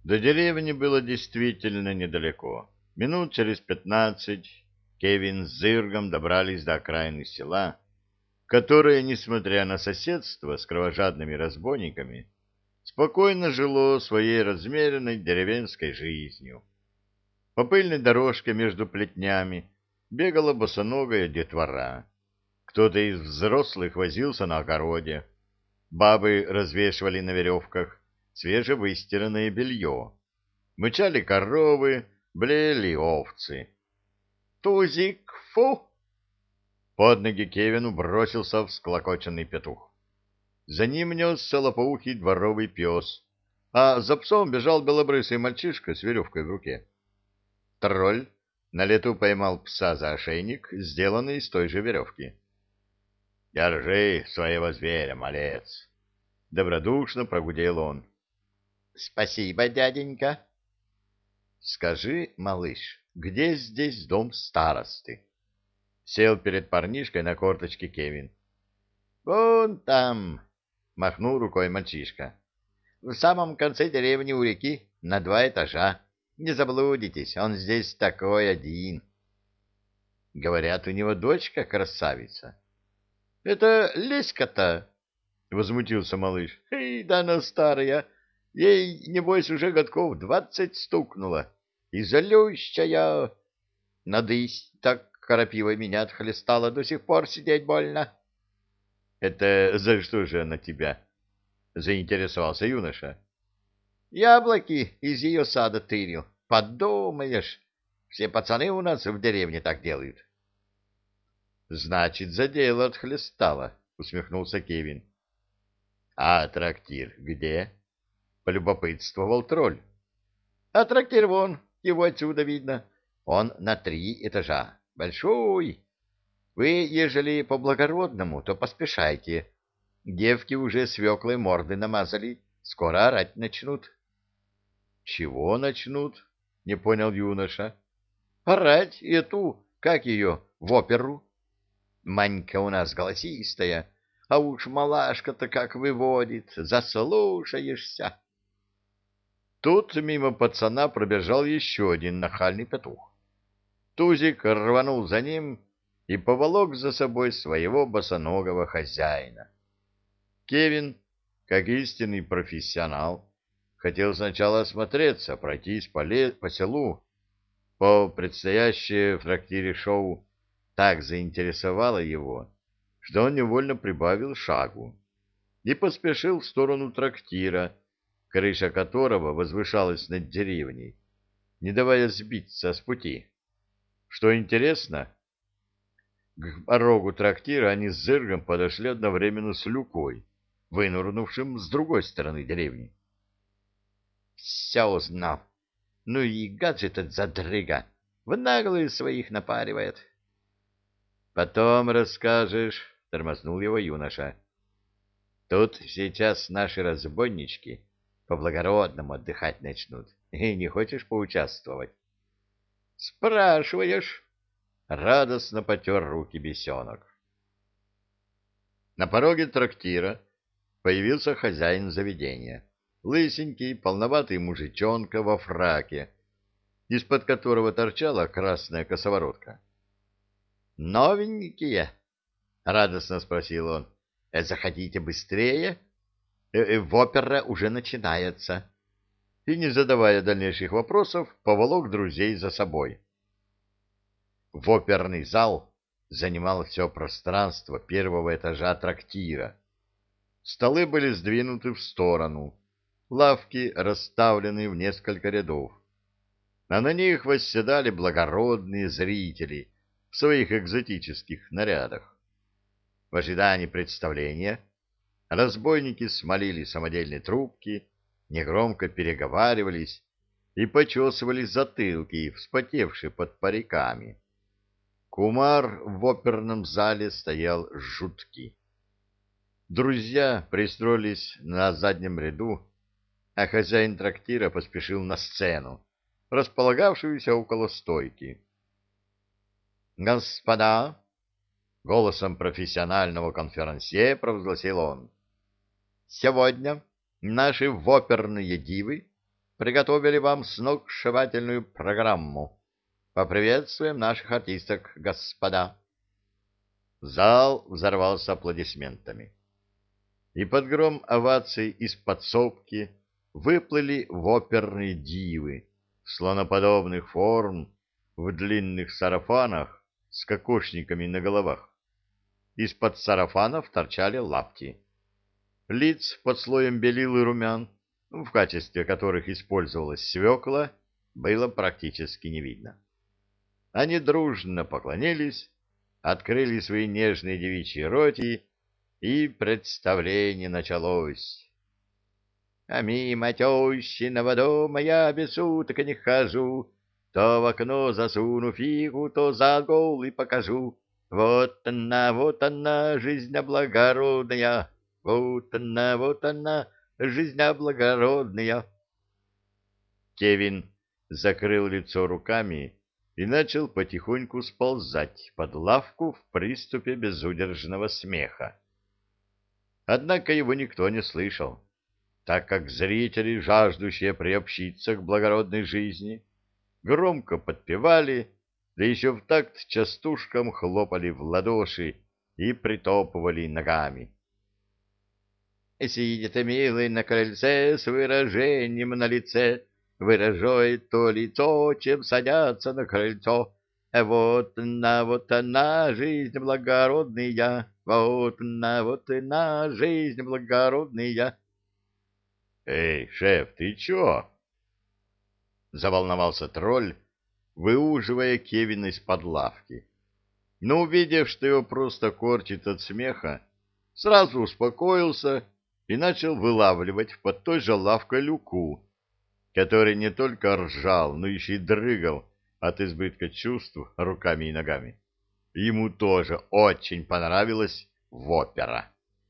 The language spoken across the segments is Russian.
До деревни было действительно недалеко. Минут через 15 Кевин с Зыргом добрались до окраины села, которое, несмотря на соседство с кровожадными разбойниками, спокойно жило своей размеренной деревенской жизнью. По пыльной дорожке между плетнями бегала босоногая детвора. Кто-то из взрослых возился на огороде. Бабы развешивали на веревках свежевыстиранное белье. Мычали коровы, блеяли овцы. «Тузик, фу!» Под ноги Кевину бросился всклокоченный петух. За ним несся лопоухий дворовый пес, а за псом бежал белобрысый мальчишка с веревкой в руке. Тролль на лету поймал пса за ошейник, сделанный из той же веревки. — Держи своего зверя, малец! — добродушно прогудел он. — Спасибо, дяденька. — Скажи, малыш, где здесь дом старосты? Сел перед парнишкой на корточке Кевин. — Вон там, — махнул рукой мальчишка. — В самом конце деревни у реки, на 2 этажа. Не заблудитесь, он здесь такой один. Говорят, у него дочка красавица. — Это Леська-то, — возмутился малыш. — Эй, да она старая, ей, небось, уже годков 20 стукнуло. И залющая. Надысь, так крапивой меня отхлестала, до сих пор сидеть больно. — Это за что же она тебя? — заинтересовался юноша. — Яблоки из ее сада тырил. Подумаешь, все пацаны у нас в деревне так делают. — Значит, за дело отхлестала, — усмехнулся Кевин. — А трактир где? — полюбопытствовал тролль. — А трактир вон, его отсюда видно. Он на 3 этажа. Большой. Вы, ежели по-благородному, то поспешайте. Девки уже свеклой морды намазали. Скоро орать начнут. — Чего начнут? — не понял юноша. — Орать эту, как ее, в оперу. Манька у нас голосистая, а уж малашка-то как выводит, заслушаешься. Тут мимо пацана пробежал еще один нахальный петух. Тузик рванул за ним и поволок за собой своего босоногого хозяина. Кевин, как истинный профессионал, хотел сначала осмотреться, пройтись по селу. По предстоящее в трактире шоу так заинтересовало его, что он невольно прибавил шагу и поспешил в сторону трактира, крыша которого возвышалась над деревней, не давая сбиться с пути. Что интересно, к порогу трактира они с Зыргом подошли одновременно с Люкой, вынурнувшим с другой стороны деревни. — Все узнал. Ну и гад же этот задрыга, в наглую своих напаривает. — Потом расскажешь, — тормознул его юноша. — Тут сейчас наши разбойнички по-благородному отдыхать начнут. И не хочешь поучаствовать? — Спрашиваешь. Радостно потер руки бесенок. На пороге трактира появился хозяин заведения. Лысенький, полноватый мужичонка во фраке, из-под которого торчала красная косоворотка. — Новенькие? — радостно спросил он. — Заходите быстрее. В опера уже начинается. И, не задавая дальнейших вопросов, поволок друзей за собой. В оперный зал занимал все пространство первого этажа трактира. Столы были сдвинуты в сторону, лавки расставлены в несколько рядов, а на них восседали благородные зрители в своих экзотических нарядах. В ожидании представления разбойники смолили самодельные трубки, негромко переговаривались и почесывали затылки, вспотевшие под париками. Кумар в оперном зале стоял жуткий. Друзья пристроились на заднем ряду, а хозяин трактира поспешил на сцену, располагавшуюся около стойки. «Господа!» — голосом профессионального конферансье провозгласил он. «Сегодня наши воперные дивы приготовили вам сногсшибательную программу. Поприветствуем наших артисток, господа. Зал взорвался аплодисментами. И под гром оваций из подсобки выплыли в оперные дивы, слоноподобных форм, в длинных сарафанах с кокошниками на головах. Из-под сарафанов торчали лапти. Лиц под слоем белил и румян, в качестве которых использовалась свекла, было практически не видно. Они дружно поклонились, открыли свои нежные девичьи роти, и представление началось. А мимо тещиного дома я без суток не хожу, то в окно засуну фигу, то за голый покажу. Вот она, жизнь благородная, вот она, жизнь благородная. Кевин закрыл лицо руками и начал потихоньку сползать под лавку в приступе безудержного смеха. Однако его никто не слышал, так как зрители, жаждущие приобщиться к благородной жизни, громко подпевали, да еще в такт частушкам хлопали в ладоши и притопывали ногами. Сидит милый на крыльце с выражением на лице, выражает то лицо, чем садятся на крыльцо. Вот она, жизнь благородная, вот она, жизнь благородная. — Эй, шеф, ты чё? — заволновался тролль, выуживая Кевина из-под лавки. Но, увидев, что его просто корчит от смеха, сразу успокоился и начал вылавливать под той же лавкой Люку, который не только ржал, но еще и дрыгал от избытка чувств руками и ногами. Ему тоже очень понравилась опера.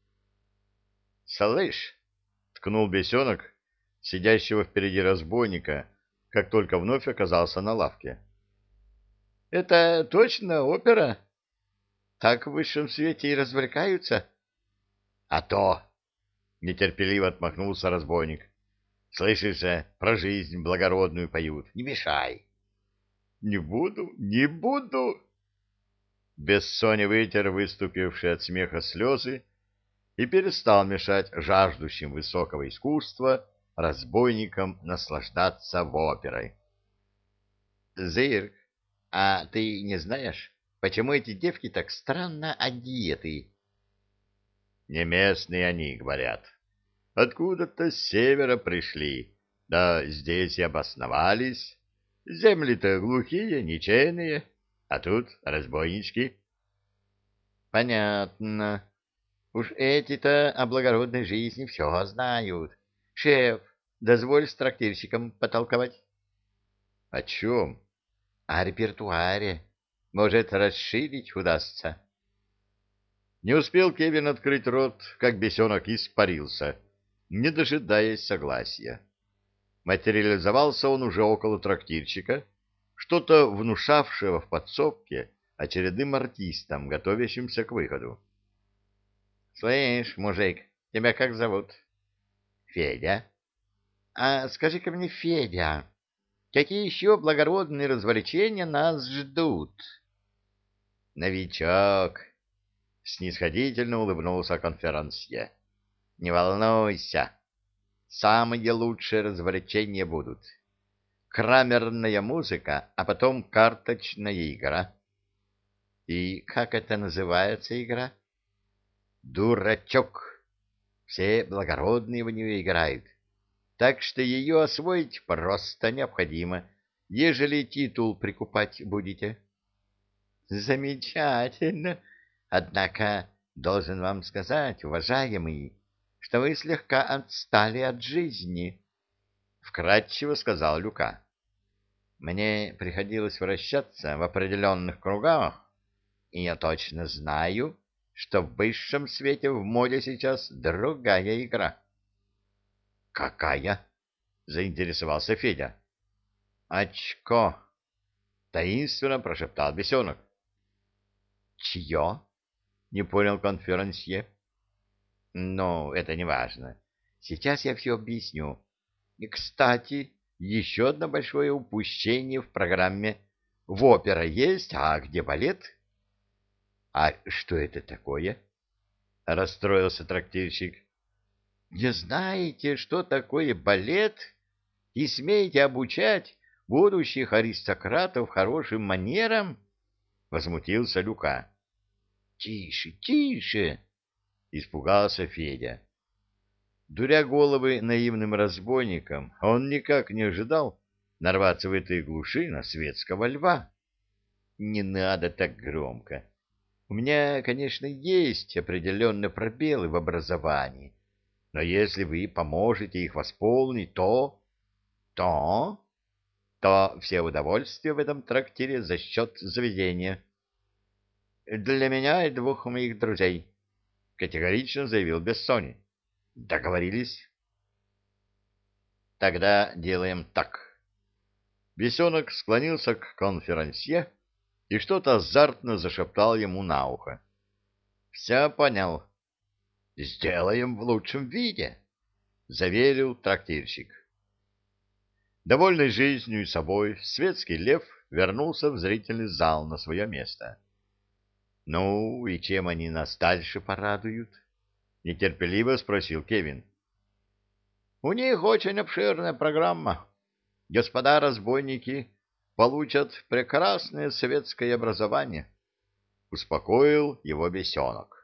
— Слышь! — ткнул бесенок, сидящего впереди разбойника, как только вновь оказался на лавке. — Это точно опера? Так в высшем свете и развлекаются? — А то! — нетерпеливо отмахнулся разбойник. — Слышишь же, про жизнь благородную поют. Не мешай. — Не буду, не буду! Бессоня вытер выступившие от смеха слезы и перестал мешать жаждущим высокого искусства разбойникам наслаждаться оперой. — Зырк, а ты не знаешь, почему эти девки так странно одеты? — Не местные они, говорят. Откуда-то с севера пришли, да здесь и обосновались. Земли-то глухие, ничейные, а тут разбойнички. — Понятно. Уж эти-то о благородной жизни все знают. Шеф, дозволь с трактирщиком потолковать. — О чем? — О репертуаре. Может, расширить удастся. Не успел Кевин открыть рот, как бесенок испарился, не дожидаясь согласия. Материализовался он уже около трактирщика, что-то внушавшего в подсобке очередным артистам, готовящимся к выходу. — Слышь, мужик, тебя как зовут? — Федя. — А скажи-ка мне, Федя, какие еще благородные развлечения нас ждут? — Новичок, — снисходительно улыбнулся конферансье. — Не волнуйся, самые лучшие развлечения будут. Крамерная музыка, а потом карточная игра. — И как это называется игра? — Дурачок. Все благородные в нее играют, так что ее освоить просто необходимо, ежели титул прикупать будете. — Замечательно. Однако должен вам сказать, уважаемый, что вы слегка отстали от жизни, — вкратчиво сказал Люка. — Мне приходилось вращаться в определенных кругах, и я точно знаю, что в высшем свете в моде сейчас другая игра. — Какая? — заинтересовался Федя. — Очко! — таинственно прошептал бесенок. — Чье? — не понял конферансье. — Ну, это не важно. Сейчас я все объясню. И, кстати, еще одно большое упущение в программе. В опера есть, а где балет? — А что это такое? — расстроился трактирщик. — Не знаете, что такое балет? И смеете обучать будущих аристократов хорошим манерам? — возмутился Люка. — Тише, тише! — испугался Федя. Дуря головы наивным разбойникам, он никак не ожидал нарваться в этой глуши на светского льва. — Не надо так громко. У меня, конечно, есть определенные пробелы в образовании, но если вы поможете их восполнить, то все удовольствия в этом трактире за счет заведения. — Для меня и двух моих друзей, — категорично заявил Бессони. — Договорились? — Тогда делаем так. Бесенок склонился к конферансье и что-то азартно зашептал ему на ухо. — Все понял. — Сделаем в лучшем виде, — заверил трактирщик. Довольный жизнью и собой, светский лев вернулся в зрительный зал на свое место. — Ну, и чем они нас дальше порадуют? — нетерпеливо спросил Кевин. — У них очень обширная программа. Господа разбойники получат прекрасное советское образование, — успокоил его Бесенок.